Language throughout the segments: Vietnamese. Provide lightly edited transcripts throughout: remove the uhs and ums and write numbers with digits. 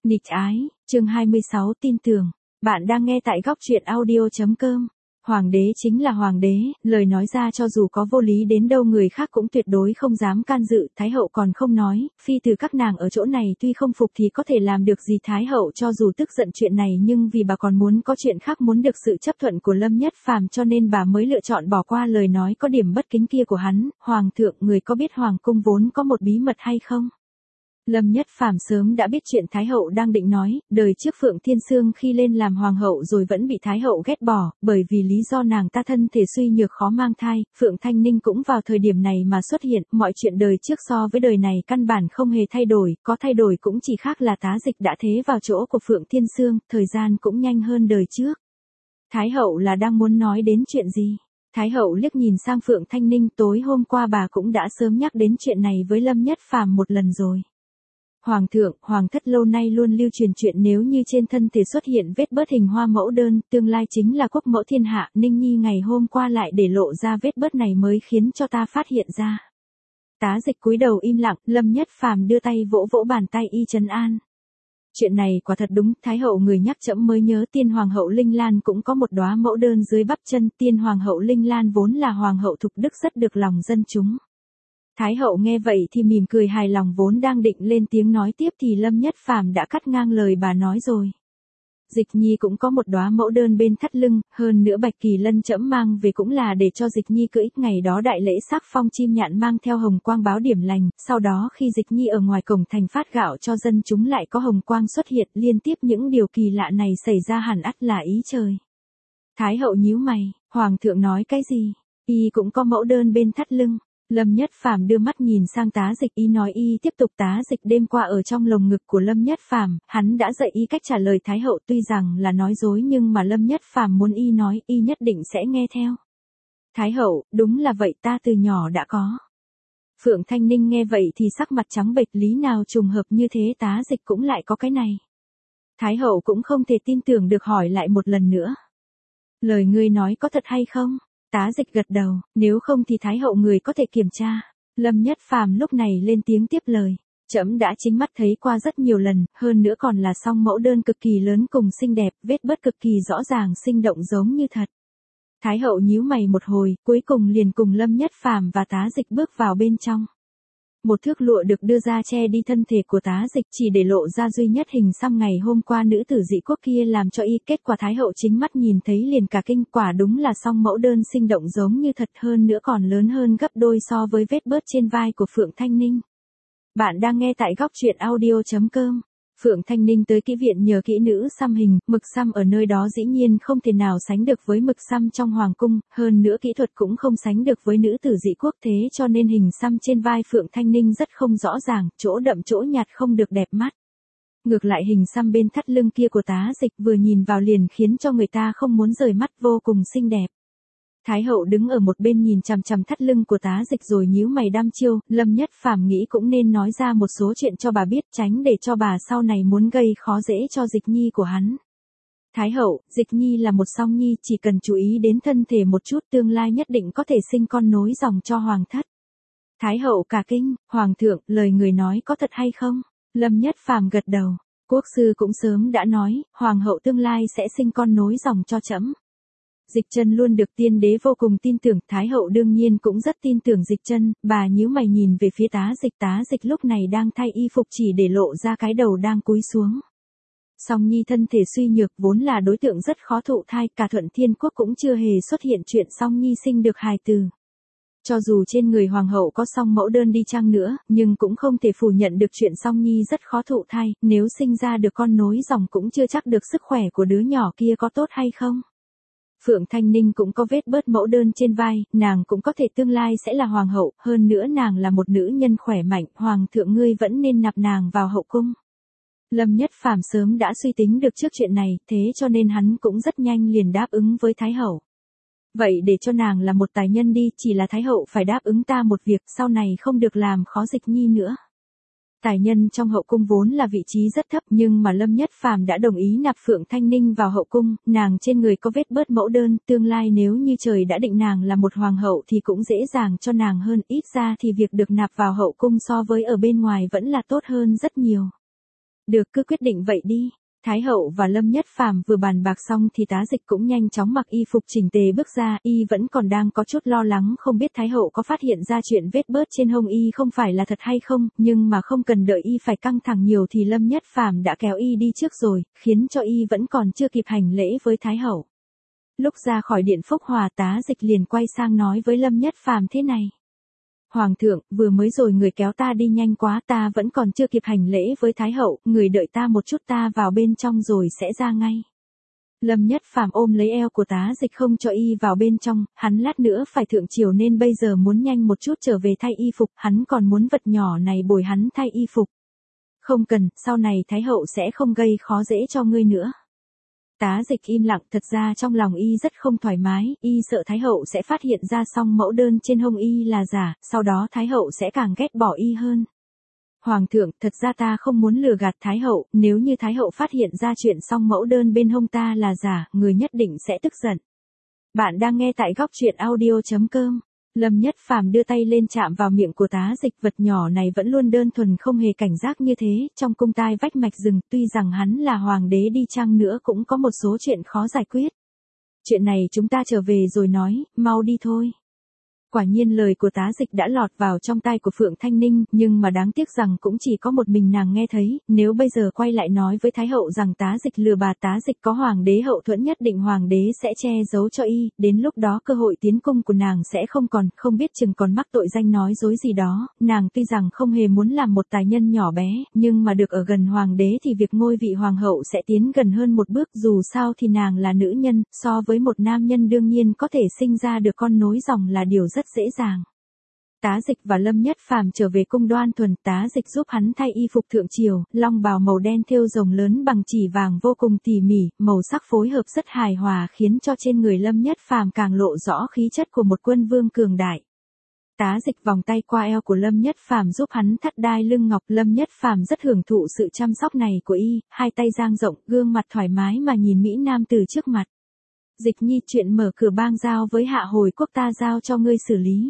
Nghịch ái, chương 26 tin tưởng. Bạn đang nghe tại góc truyện audio.com. Hoàng đế chính là hoàng đế, lời nói ra cho dù có vô lý đến đâu người khác cũng tuyệt đối không dám can dự. Thái hậu còn không nói, phi từ các nàng ở chỗ này tuy không phục thì có thể làm được gì. Thái hậu cho dù tức giận chuyện này nhưng vì bà còn muốn có chuyện khác, muốn được sự chấp thuận của Lâm Nhất Phàm, cho nên bà mới lựa chọn bỏ qua lời nói có điểm bất kính kia của hắn. Hoàng thượng, người có biết hoàng cung vốn có một bí mật hay không? Lâm Nhất Phàm sớm đã biết chuyện Thái hậu đang định nói, đời trước Phượng Thiên Sương khi lên làm hoàng hậu rồi vẫn bị Thái hậu ghét bỏ, bởi vì lý do nàng ta thân thể suy nhược khó mang thai. Phượng Thanh Ninh cũng vào thời điểm này mà xuất hiện. Mọi chuyện đời trước so với đời này căn bản không hề thay đổi, có thay đổi cũng chỉ khác là Tá Dịch đã thế vào chỗ của Phượng Thiên Sương, thời gian cũng nhanh hơn đời trước. Thái hậu là đang muốn nói đến chuyện gì? Thái hậu liếc nhìn sang Phượng Thanh Ninh, tối hôm qua bà cũng đã sớm nhắc đến chuyện này với Lâm Nhất Phàm một lần rồi. Hoàng thượng, hoàng thất lâu nay luôn lưu truyền chuyện nếu như trên thân thể xuất hiện vết bớt hình hoa mẫu đơn, tương lai chính là quốc mẫu thiên hạ. Ninh Nhi ngày hôm qua lại để lộ ra vết bớt này mới khiến cho ta phát hiện ra. Tá Dịch cúi đầu im lặng, Lâm Nhất Phàm đưa tay vỗ vỗ bàn tay y trấn an. Chuyện này quả thật đúng, Thái hậu người nhắc trẫm mới nhớ tiên hoàng hậu Linh Lan cũng có một đóa mẫu đơn dưới bắp chân. Tiên hoàng hậu Linh Lan vốn là hoàng hậu thục đức, rất được lòng dân chúng. Thái hậu nghe vậy thì mỉm cười hài lòng, vốn đang định lên tiếng nói tiếp thì Lâm Nhất Phàm đã cắt ngang lời bà nói rồi. Dịch Nhi cũng có một đóa mẫu đơn bên thắt lưng, hơn nữa Bạch Kỳ Lân trẫm mang về cũng là để cho Dịch Nhi cưỡi. Ngày đó đại lễ sắc phong chim nhạn mang theo hồng quang báo điểm lành, sau đó khi Dịch Nhi ở ngoài cổng thành phát gạo cho dân chúng lại có hồng quang xuất hiện, liên tiếp những điều kỳ lạ này xảy ra hẳn ắt là ý trời. Thái hậu nhíu mày, hoàng thượng nói cái gì? Y cũng có mẫu đơn bên thắt lưng. Lâm Nhất Phàm đưa mắt nhìn sang Tá Dịch, y nói y tiếp tục. Tá Dịch đêm qua ở trong lồng ngực của Lâm Nhất Phàm, hắn đã dạy y cách trả lời Thái hậu, tuy rằng là nói dối nhưng mà Lâm Nhất Phàm muốn y nói, y nhất định sẽ nghe theo. Thái hậu, đúng là vậy, ta từ nhỏ đã có. Phượng Thanh Ninh nghe vậy thì sắc mặt trắng bệch, lý nào trùng hợp như thế, Tá Dịch cũng lại có cái này. Thái hậu cũng không thể tin tưởng được, hỏi lại một lần nữa. Lời ngươi nói có thật hay không? Tá Dịch gật đầu, nếu không thì Thái hậu người có thể kiểm tra. Lâm Nhất Phàm lúc này lên tiếng tiếp lời. Trẫm đã chính mắt thấy qua rất nhiều lần, hơn nữa còn là song mẫu đơn cực kỳ lớn cùng xinh đẹp, vết bớt cực kỳ rõ ràng sinh động giống như thật. Thái hậu nhíu mày một hồi, cuối cùng liền cùng Lâm Nhất Phàm và Tá Dịch bước vào bên trong. Một thước lụa được đưa ra che đi thân thể của Tá Dịch, chỉ để lộ ra duy nhất hình xăm ngày hôm qua nữ tử dị quốc kia làm cho y. Kết quả Thái hậu chính mắt nhìn thấy liền cả kinh, quả đúng là song mẫu đơn sinh động giống như thật, hơn nữa còn lớn hơn gấp đôi so với vết bớt trên vai của Phượng Thanh Ninh. Bạn đang nghe tại góc truyện audio.com. Phượng Thanh Ninh tới kỹ viện nhờ kỹ nữ xăm hình, mực xăm ở nơi đó dĩ nhiên không thể nào sánh được với mực xăm trong hoàng cung, hơn nữa kỹ thuật cũng không sánh được với nữ tử dị quốc, thế cho nên hình xăm trên vai Phượng Thanh Ninh rất không rõ ràng, chỗ đậm chỗ nhạt không được đẹp mắt. Ngược lại hình xăm bên thắt lưng kia của Tá Dịch vừa nhìn vào liền khiến cho người ta không muốn rời mắt, vô cùng xinh đẹp. Thái hậu đứng ở một bên nhìn chằm chằm thắt lưng của Tá Dịch rồi nhíu mày đăm chiêu. Lâm Nhất Phàm nghĩ cũng nên nói ra một số chuyện cho bà biết, tránh để cho bà sau này muốn gây khó dễ cho Dịch Nhi của hắn. Thái hậu, Dịch Nhi là một song nhi, chỉ cần chú ý đến thân thể một chút tương lai nhất định có thể sinh con nối dòng cho hoàng thất. Thái hậu cả kinh, hoàng thượng, lời người nói có thật hay không? Lâm Nhất Phàm gật đầu, quốc sư cũng sớm đã nói, hoàng hậu tương lai sẽ sinh con nối dòng cho trẫm. Dịch Chân luôn được tiên đế vô cùng tin tưởng, Thái hậu đương nhiên cũng rất tin tưởng Dịch Chân. Bà nhíu mày nhìn về phía Tá Dịch, Tá Dịch lúc này đang thay y phục chỉ để lộ ra cái đầu đang cúi xuống. Song nhi thân thể suy nhược vốn là đối tượng rất khó thụ thai, cả Thuận Thiên Quốc cũng chưa hề xuất hiện chuyện song nhi sinh được hài tử. Cho dù trên người hoàng hậu có song mẫu đơn đi chăng nữa, nhưng cũng không thể phủ nhận được chuyện song nhi rất khó thụ thai, nếu sinh ra được con nối dòng cũng chưa chắc được sức khỏe của đứa nhỏ kia có tốt hay không. Phượng Thanh Ninh cũng có vết bớt mẫu đơn trên vai, nàng cũng có thể tương lai sẽ là hoàng hậu, hơn nữa nàng là một nữ nhân khỏe mạnh, hoàng thượng ngươi vẫn nên nạp nàng vào hậu cung. Lâm Nhất Phàm sớm đã suy tính được trước chuyện này, thế cho nên hắn cũng rất nhanh liền đáp ứng với Thái hậu. Vậy để cho nàng là một tài nhân đi, chỉ là Thái hậu phải đáp ứng ta một việc, sau này không được làm khó Dịch Nhi nữa. Tài nhân trong hậu cung vốn là vị trí rất thấp, nhưng mà Lâm Nhất Phàm đã đồng ý nạp Phượng Thanh Ninh vào hậu cung, nàng trên người có vết bớt mẫu đơn, tương lai nếu như trời đã định nàng là một hoàng hậu thì cũng dễ dàng cho nàng hơn, ít ra thì việc được nạp vào hậu cung so với ở bên ngoài vẫn là tốt hơn rất nhiều. Được, cứ quyết định vậy đi. Thái hậu và Lâm Nhất Phàm vừa bàn bạc xong thì Tá Dịch cũng nhanh chóng mặc y phục chỉnh tề bước ra, y vẫn còn đang có chút lo lắng không biết Thái hậu có phát hiện ra chuyện vết bớt trên hông y không phải là thật hay không, nhưng mà không cần đợi y phải căng thẳng nhiều thì Lâm Nhất Phàm đã kéo y đi trước rồi, khiến cho y vẫn còn chưa kịp hành lễ với Thái hậu. Lúc ra khỏi điện Phúc Hòa, Tá Dịch liền quay sang nói với Lâm Nhất Phàm thế này. Hoàng thượng, vừa mới rồi người kéo ta đi nhanh quá, ta vẫn còn chưa kịp hành lễ với Thái hậu, người đợi ta một chút, ta vào bên trong rồi sẽ ra ngay. Lâm Nhất Phàm ôm lấy eo của Tá Dịch không cho y vào bên trong, hắn lát nữa phải thượng triều nên bây giờ muốn nhanh một chút trở về thay y phục, hắn còn muốn vật nhỏ này bồi hắn thay y phục. Không cần, sau này Thái hậu sẽ không gây khó dễ cho ngươi nữa. Tá Dịch im lặng, thật ra trong lòng y rất không thoải mái, y sợ Thái hậu sẽ phát hiện ra xong mẫu đơn trên hông y là giả, sau đó Thái hậu sẽ càng ghét bỏ y hơn. Hoàng thượng, thật ra ta không muốn lừa gạt Thái hậu, nếu như Thái hậu phát hiện ra chuyện xong mẫu đơn bên hông ta là giả, người nhất định sẽ tức giận. Bạn đang nghe tại góc truyện audio.com. Lâm Nhất Phàm đưa tay lên chạm vào miệng của Tá Dịch, vật nhỏ này vẫn luôn đơn thuần không hề cảnh giác như thế, trong cung tai vách mạch rừng, tuy rằng hắn là hoàng đế đi chăng nữa cũng có một số chuyện khó giải quyết. Chuyện này chúng ta trở về rồi nói, mau đi thôi. Quả nhiên lời của Tá Dịch đã lọt vào trong tai của Phượng Thanh Ninh, nhưng mà đáng tiếc rằng cũng chỉ có một mình nàng nghe thấy, nếu bây giờ quay lại nói với Thái hậu rằng Tá Dịch lừa bà, Tá Dịch có hoàng đế hậu thuẫn nhất định hoàng đế sẽ che giấu cho y, đến lúc đó cơ hội tiến cung của nàng sẽ không còn, không biết chừng còn mắc tội danh nói dối gì đó, nàng tuy rằng không hề muốn làm một tài nhân nhỏ bé, nhưng mà được ở gần hoàng đế thì việc ngôi vị hoàng hậu sẽ tiến gần hơn một bước, dù sao thì nàng là nữ nhân, so với một nam nhân đương nhiên có thể sinh ra được con nối dòng là điều rất dễ dàng. Tá Dịch và Lâm Nhất Phàm trở về cung Đoan Thuần, Tá Dịch giúp hắn thay y phục thượng triều, long bào màu đen thêu rồng lớn bằng chỉ vàng vô cùng tỉ mỉ, màu sắc phối hợp rất hài hòa khiến cho trên người Lâm Nhất Phàm càng lộ rõ khí chất của một quân vương cường đại. Tá Dịch vòng tay qua eo của Lâm Nhất Phàm giúp hắn thắt đai lưng ngọc, Lâm Nhất Phàm rất hưởng thụ sự chăm sóc này của y, hai tay dang rộng, gương mặt thoải mái mà nhìn mỹ nam từ trước mặt. Dịch nhi, chuyện mở cửa bang giao với Hạ Hồi Quốc ta giao cho ngươi xử lý.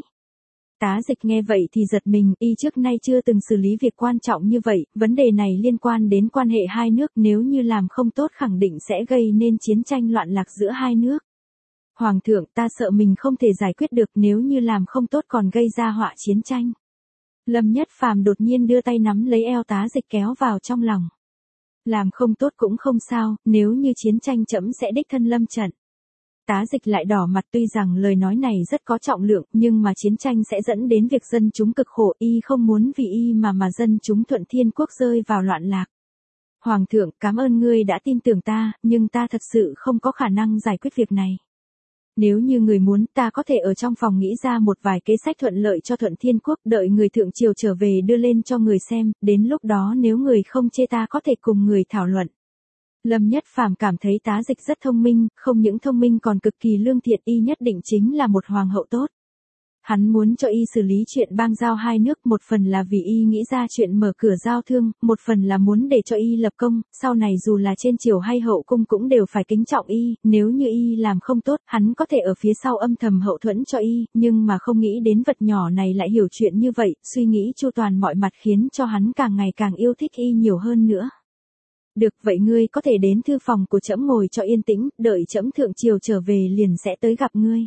Tá Dịch nghe vậy thì giật mình, y trước nay chưa từng xử lý việc quan trọng như vậy, vấn đề này liên quan đến quan hệ hai nước, nếu như làm không tốt khẳng định sẽ gây nên chiến tranh loạn lạc giữa hai nước. Hoàng thượng, ta sợ mình không thể giải quyết được, nếu như làm không tốt còn gây ra họa chiến tranh. Lâm Nhất Phàm đột nhiên đưa tay nắm lấy eo Tá Dịch kéo vào trong lòng. Làm không tốt cũng không sao, nếu như chiến tranh trẫm sẽ đích thân lâm trận. Tá Dịch lại đỏ mặt, tuy rằng lời nói này rất có trọng lượng, nhưng mà chiến tranh sẽ dẫn đến việc dân chúng cực khổ, y không muốn vì y mà dân chúng Thuận Thiên Quốc rơi vào loạn lạc. Hoàng thượng, cảm ơn ngươi đã tin tưởng ta, nhưng ta thật sự không có khả năng giải quyết việc này. Nếu như người muốn, ta có thể ở trong phòng nghĩ ra một vài kế sách thuận lợi cho Thuận Thiên Quốc, đợi người thượng triều trở về đưa lên cho người xem, đến lúc đó nếu người không chê ta có thể cùng người thảo luận. Lâm Nhất Phàm cảm thấy Tá Dịch rất thông minh, không những thông minh còn cực kỳ lương thiện, y nhất định chính là một hoàng hậu tốt. Hắn muốn cho y xử lý chuyện bang giao hai nước, một phần là vì y nghĩ ra chuyện mở cửa giao thương, một phần là muốn để cho y lập công, sau này dù là trên triều hay hậu cung cũng đều phải kính trọng y, nếu như y làm không tốt, hắn có thể ở phía sau âm thầm hậu thuẫn cho y, nhưng mà không nghĩ đến vật nhỏ này lại hiểu chuyện như vậy, suy nghĩ chu toàn mọi mặt khiến cho hắn càng ngày càng yêu thích y nhiều hơn nữa. Được, vậy ngươi có thể đến thư phòng của trẫm ngồi cho yên tĩnh, đợi trẫm thượng triều trở về liền sẽ tới gặp ngươi.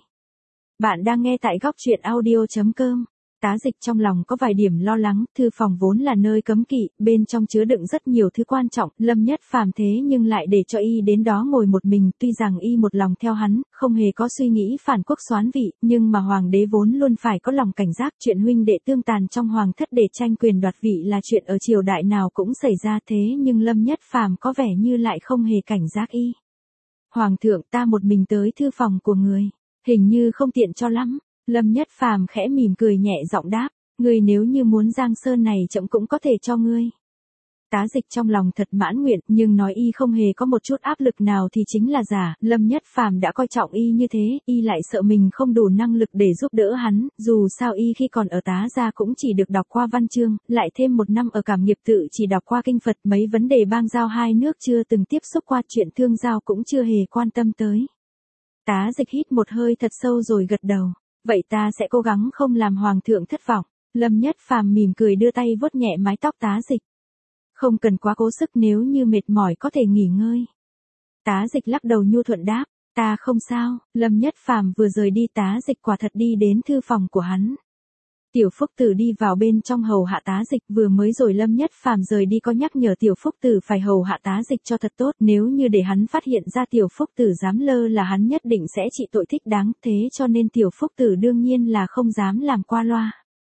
Bạn đang nghe tại góc truyện audio.com. Tá Dịch trong lòng có vài điểm lo lắng, thư phòng vốn là nơi cấm kỵ, bên trong chứa đựng rất nhiều thứ quan trọng, Lâm Nhất Phàm thế nhưng lại để cho y đến đó ngồi một mình, tuy rằng y một lòng theo hắn, không hề có suy nghĩ phản quốc soán vị, nhưng mà hoàng đế vốn luôn phải có lòng cảnh giác, chuyện huynh đệ tương tàn trong hoàng thất để tranh quyền đoạt vị là chuyện ở triều đại nào cũng xảy ra, thế nhưng Lâm Nhất Phàm có vẻ như lại không hề cảnh giác y. Hoàng thượng, ta một mình tới thư phòng của người, hình như không tiện cho lắm. Lâm Nhất Phàm khẽ mỉm cười nhẹ giọng đáp, ngươi nếu như muốn giang sơn này trẫm cũng có thể cho ngươi. Tá Dịch trong lòng thật mãn nguyện, nhưng nói y không hề có một chút áp lực nào thì chính là giả, Lâm Nhất Phàm đã coi trọng y như thế, y lại sợ mình không đủ năng lực để giúp đỡ hắn, dù sao y khi còn ở Tá gia cũng chỉ được đọc qua văn chương, lại thêm một năm ở Cảm Nghiệp Tự chỉ đọc qua kinh Phật, mấy vấn đề bang giao hai nước chưa từng tiếp xúc qua, chuyện thương giao cũng chưa hề quan tâm tới. Tá Dịch hít một hơi thật sâu rồi gật đầu. Vậy ta sẽ cố gắng không làm hoàng thượng thất vọng. Lâm Nhất Phàm mỉm cười đưa tay vuốt nhẹ mái tóc Tá Dịch. Không cần quá cố sức, nếu như mệt mỏi có thể nghỉ ngơi. Tá Dịch lắc đầu nhu thuận đáp, ta không sao. Lâm Nhất Phàm vừa rời đi, Tá Dịch quả thật đi đến thư phòng của hắn. Tiểu Phúc Tử đi vào bên trong hầu hạ Tá Dịch, vừa mới rồi Lâm Nhất Phàm rời đi có nhắc nhở Tiểu Phúc Tử phải hầu hạ Tá Dịch cho thật tốt, nếu như để hắn phát hiện ra Tiểu Phúc Tử dám lơ là hắn nhất định sẽ trị tội thích đáng, thế cho nên Tiểu Phúc Tử đương nhiên là không dám làm qua loa.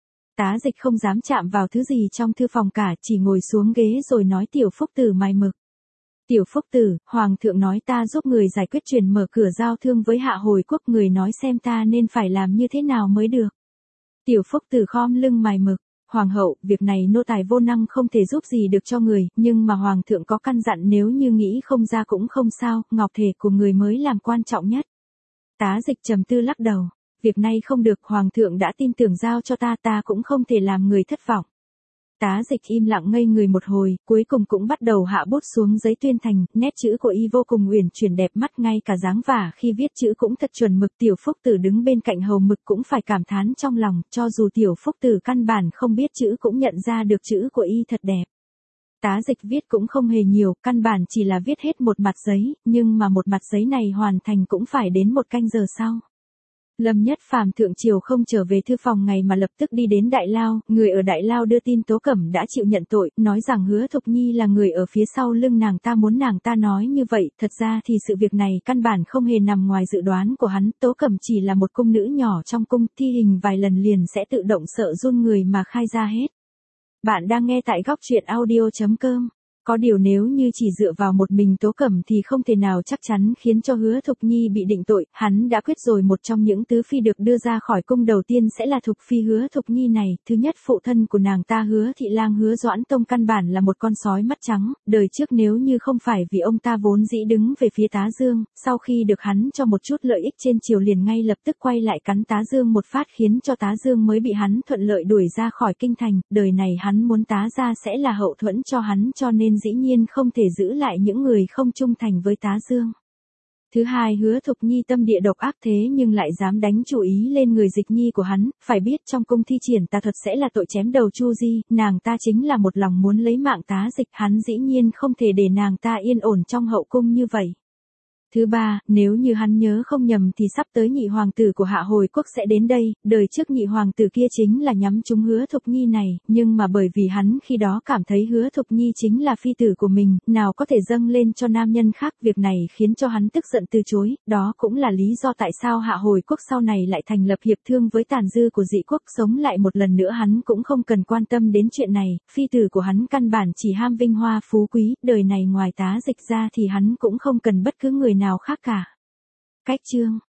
Tá Dịch không dám chạm vào thứ gì trong thư phòng cả, chỉ ngồi xuống ghế rồi nói Tiểu Phúc Tử mày mực. Tiểu Phúc Tử, Hoàng thượng nói ta giúp người giải quyết chuyện mở cửa giao thương với Hạ Hồi Quốc, người nói xem ta nên phải làm như thế nào mới được. Tiểu Phúc Tử khom lưng mày mực, Hoàng hậu, việc này nô tài vô năng không thể giúp gì được cho người, nhưng mà Hoàng thượng có căn dặn nếu như nghĩ không ra cũng không sao, ngọc thể của người mới làm quan trọng nhất. Tá Dịch trầm tư lắc đầu, việc này không được, Hoàng thượng đã tin tưởng giao cho ta cũng không thể làm người thất vọng. Tá Dịch im lặng ngây người một hồi, cuối cùng cũng bắt đầu hạ bút xuống giấy tuyên thành, nét chữ của y vô cùng uyển chuyển đẹp mắt, ngay cả dáng vả khi viết chữ cũng thật chuẩn mực. Tiểu Phúc Tử đứng bên cạnh hầu mực cũng phải cảm thán trong lòng, cho dù Tiểu Phúc Tử căn bản không biết chữ cũng nhận ra được chữ của y thật đẹp. Tá Dịch viết cũng không hề nhiều, căn bản chỉ là viết hết một mặt giấy, nhưng mà một mặt giấy này hoàn thành cũng phải đến 1 canh giờ sau. Lâm Nhất Phàm thượng triều không trở về thư phòng ngày mà lập tức đi đến Đại Lao, người ở Đại Lao đưa tin Tố Cẩm đã chịu nhận tội, nói rằng Hứa Thục Nhi là người ở phía sau lưng nàng ta, muốn nàng ta nói như vậy, thật ra thì sự việc này căn bản không hề nằm ngoài dự đoán của hắn, Tố Cẩm chỉ là một cung nữ nhỏ trong cung, thi hình vài lần liền sẽ tự động sợ run người mà khai ra hết. Bạn đang nghe tại góc truyện audio.com. Có điều nếu như chỉ dựa vào một mình Tố Cẩm thì không thể nào chắc chắn khiến cho Hứa Thục Nhi bị định tội, hắn đã quyết rồi một trong những tứ phi được đưa ra khỏi cung đầu tiên sẽ là Thục Phi Hứa Thục Nhi này. Thứ nhất, phụ thân của nàng ta Hứa Thị Lang Hứa Doãn Tông căn bản là một con sói mắt trắng, đời trước nếu như không phải vì ông ta vốn dĩ đứng về phía Tá Dương, sau khi được hắn cho một chút lợi ích trên triều liền ngay lập tức quay lại cắn Tá Dương một phát khiến cho Tá Dương mới bị hắn thuận lợi đuổi ra khỏi kinh thành, đời này hắn muốn Tá gia sẽ là hậu thuẫn cho hắn, cho nên dĩ nhiên không thể giữ lại những người không trung thành với Tá Dương. Thứ hai, Hứa Thục Nhi tâm địa độc ác thế nhưng lại dám đánh chủ ý lên người Dịch Nhi của hắn, phải biết trong cung thi triển tà thuật sẽ là tội chém đầu Chu Di, nàng ta chính là một lòng muốn lấy mạng Tá Dịch, hắn dĩ nhiên không thể để nàng ta yên ổn trong hậu cung như vậy. Thứ ba, nếu như hắn nhớ không nhầm thì sắp tới nhị hoàng tử của Hạ Hồi Quốc sẽ đến đây, đời trước nhị hoàng tử kia chính là nhắm trúng Hứa Thục Nhi này, nhưng mà bởi vì hắn khi đó cảm thấy Hứa Thục Nhi chính là phi tử của mình, nào có thể dâng lên cho nam nhân khác, việc này khiến cho hắn tức giận từ chối, đó cũng là lý do tại sao Hạ Hồi Quốc sau này lại thành lập hiệp thương với tàn dư của Dị Quốc, sống lại một lần nữa hắn cũng không cần quan tâm đến chuyện này, phi tử của hắn căn bản chỉ ham vinh hoa phú quý, đời này ngoài Tá Dịch ra thì hắn cũng không cần bất cứ người nào khác cả. Cách chương